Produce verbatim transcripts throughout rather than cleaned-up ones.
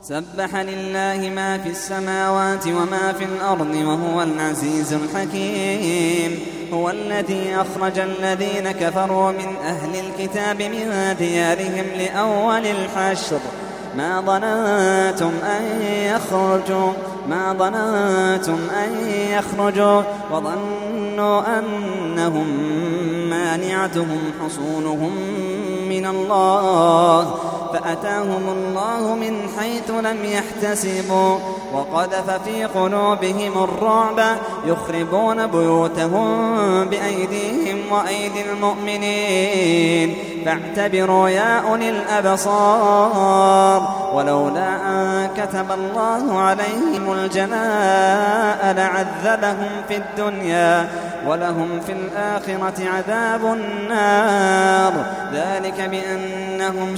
سبح لله ما في السماوات وما في الأرض وهو العزيز الحكيم. هو الذي أخرج الذين كفروا من أهل الكتاب من ديارهم لأول الحشر ما ظننتم أن يخرجوا ما ظننتم أن يخرجوا وظنوا أنهم مانعتهم حصونهم من الله فأتاهم الله من حيث لم يحتسبوا وقذف في قلوبهم الرعب يخربون بيوتهم بأيديهم وأيدي المؤمنين فاعتبروا يا أولي الأبصار ولولا أن كتب الله عليهم الجلاء لعذبهم في الدنيا ولهم في الآخرة عذاب النار ذلك بأنهم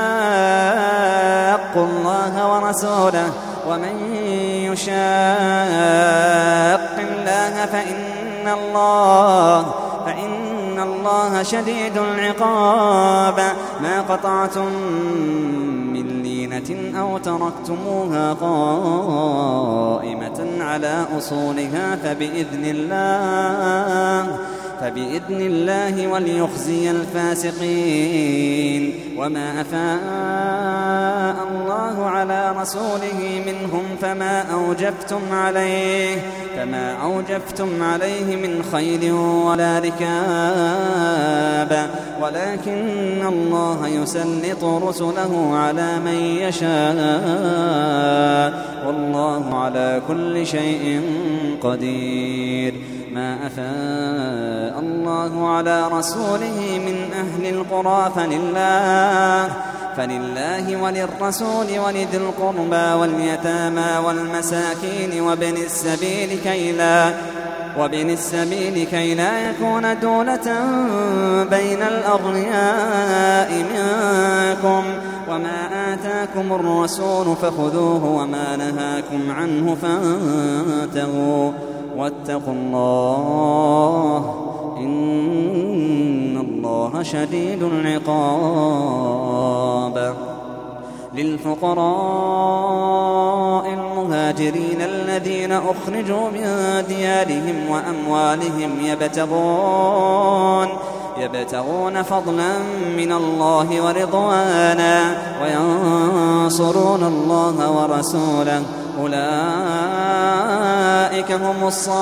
شاقوا الله ورسوله ومن يشاق الله فإن الله فإن الله شديد العقاب ما قطعتم من لينة أو تركتموها قائمة على أصولها فبإذن الله فبإذن الله وليخزي الفاسقين وما أفاء الله على رسوله منهم فما أوجفتم عليه فما أوجفتم عليه من خيل ولا ركاب ولكن الله يسلط رسله على من يشاء والله على كل شيء قدير. ما أفاء الله على رسوله من أهل القرى فلله فلله وللرسول ولذي القربى واليتامى والمساكين وابن السبيل كي لا وابن السبيل كي لا يكون دولة بين الأغنياء منكم وما آتاكم الرسول فخذوه وما نهاكم عنه فانتهوا واتقوا الله إن الله شديد العقاب. للفقراء المهاجرين الذين أخرجوا من ديارهم وأموالهم يبتغون يبتغون فضلا من الله ورضوانا وينصرون الله ورسوله أولئك هم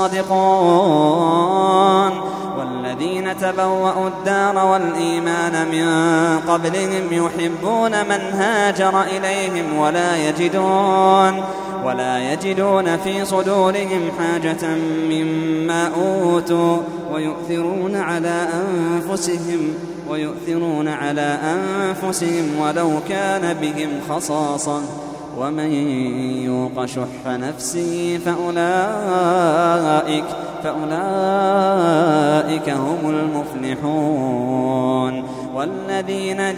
الصادقون والذين تبوأوا الدار والإيمان من قبلهم يحبون من هاجر إليهم ولا يجدون ولا يجدون في صدورهم حاجة مما أوتوا ويؤثرون على أنفسهم ويؤثرون على أنفسهم ولو كان بهم خصاصة ومن يوق شح نفسه فأولئك فأولئك هم المفلحون. والذين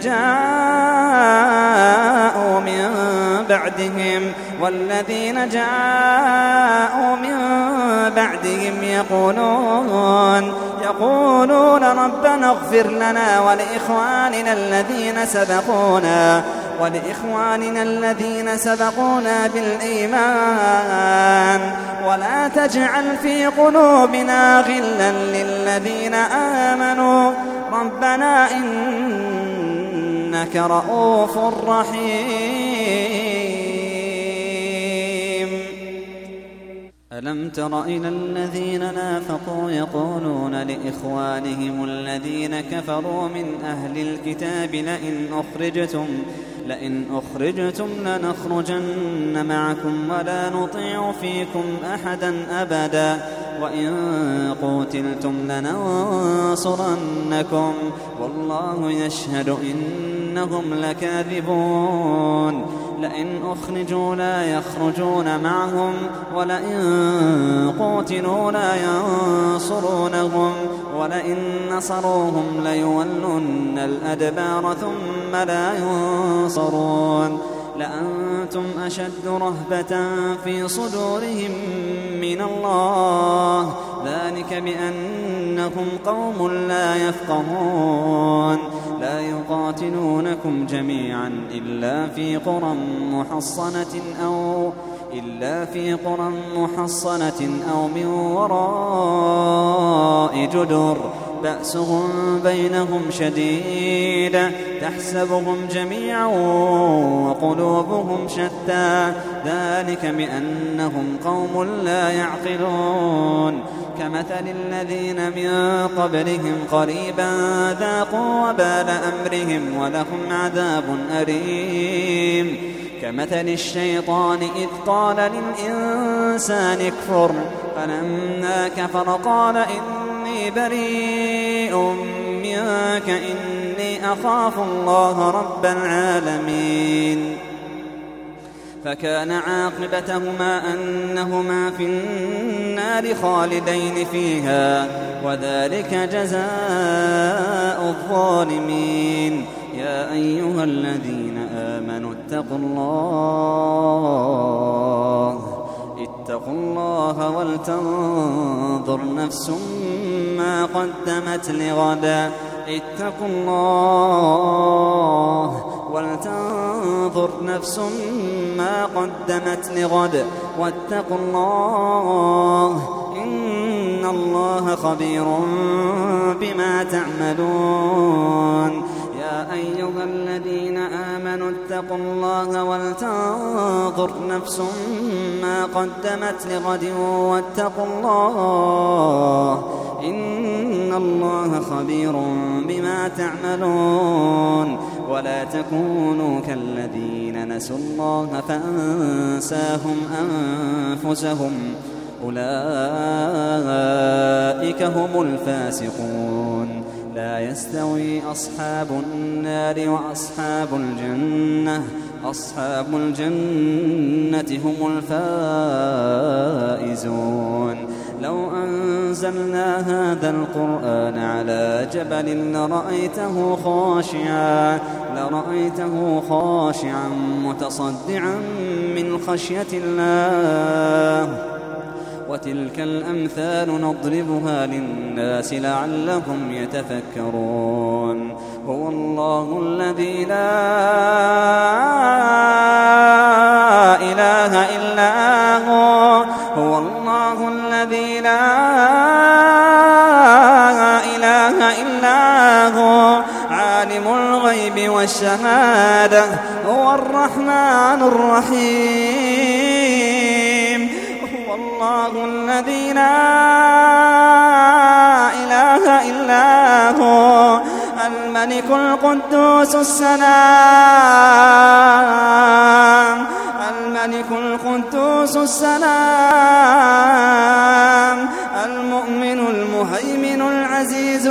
جاءوا من بعدهم والذين جاءوا من بعدهم يقولون يقولون ربنا اغفر لنا ولإخواننا الذين سبقونا ولإخواننا الذين سبقونا بالإيمان ولا تجعل في قلوبنا غلا للذين آمنوا ربنا إنك رؤوف رحيم. ألم تر إلى الذين نافقوا يقولون لإخوانهم الذين كفروا من أهل الكتاب لئن أخرجتم لئن أخرجتم لنخرجن معكم ولا نطيع فيكم أحدا أبدا وإن قوتلتم لننصرنكم والله يشهد إنهم لكاذبون. لئن أخرجوا لا يخرجون معهم ولئن قوتلوا لا ينصرونهم ولئن نصروهم ليولن الأدبار ثم لا ينصرون. لأنتم أشد رهبة في صدورهم من الله، ذلك بأنهم قوم لا يفقهون. لا يقاتلونكم جميعا إلا في قرى محصنة أو إلا في قرى محصنة أو من وراء جدر بأسهم بينهم شديد تحسبهم جميعا وقلوبهم شتى، ذلك بأنهم قوم لا يعقلون. كمثل الذين من قبلهم قريبا ذاقوا وبال أمرهم ولهم عذاب أليم. كمثل الشيطان إذ قال للإنسان اكفر فلما كفر قال إني بريء منك إني أخاف الله رب العالمين. فكان عاقبتهما أنهما في النار خالدين فيها، وذلك جزاء الظالمين. يا أيها الذين آمنوا اتقوا الله اتقوا الله ولتنظر نفس ما قدمت لغد اتقوا الله ولتنظر نفس ما قدمت لغد واتقوا الله إن الله خبير بما تعملون. يا أيها الذين آمنوا اتقوا الله ولتنظر نفس ما قدمت لغد واتقوا الله إن الله خبير بما تعملون. ولا تكونوا كالذين نسوا الله فأنساهم أنفسهم أولئك هم الفاسقون. لا يستوي أصحاب النار وأصحاب الجنة أصحاب الجنة هم الفائزون. لو أنزلنا هذا القرآن على جبل لرأيته خاشعا لرأيته خاشعا متصدعا من خشية الله. وتلك الأمثال نضربها للناس لعلهم يتفكرون. هو الله الذي لا إله إلا هو هو الله الذي لا إله إلا هو عالم الغيب والشهادة هو الرحمن الرحيم. هو الله الذي لا إله إلا هو الملك القدوس السلام الملك القدوس السلام المؤمن المهيمن العزيز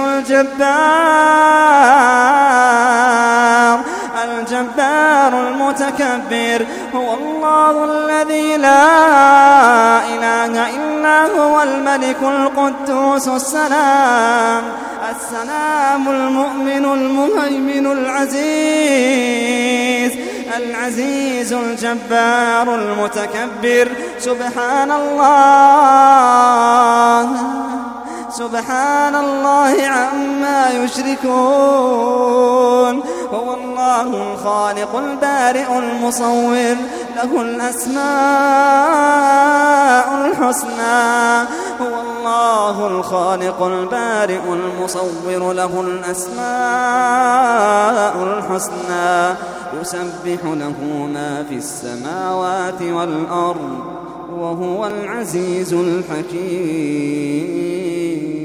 الجبار الجبار المتكبر. هو الله الذي لا إله إلا هو الملك القدوس السلام السلام المؤمن المهيمن العزيز العزيز الجبار المتكبر. سبحان الله سبحان الله عما يشركون. هو الله الخالق البارئ المصور له الأسماء الحسنى. هو الله الخالق البارئ المصور له الأسماء الحسنى. يسبح له ما في السماوات والأرض وهو العزيز الحكيم.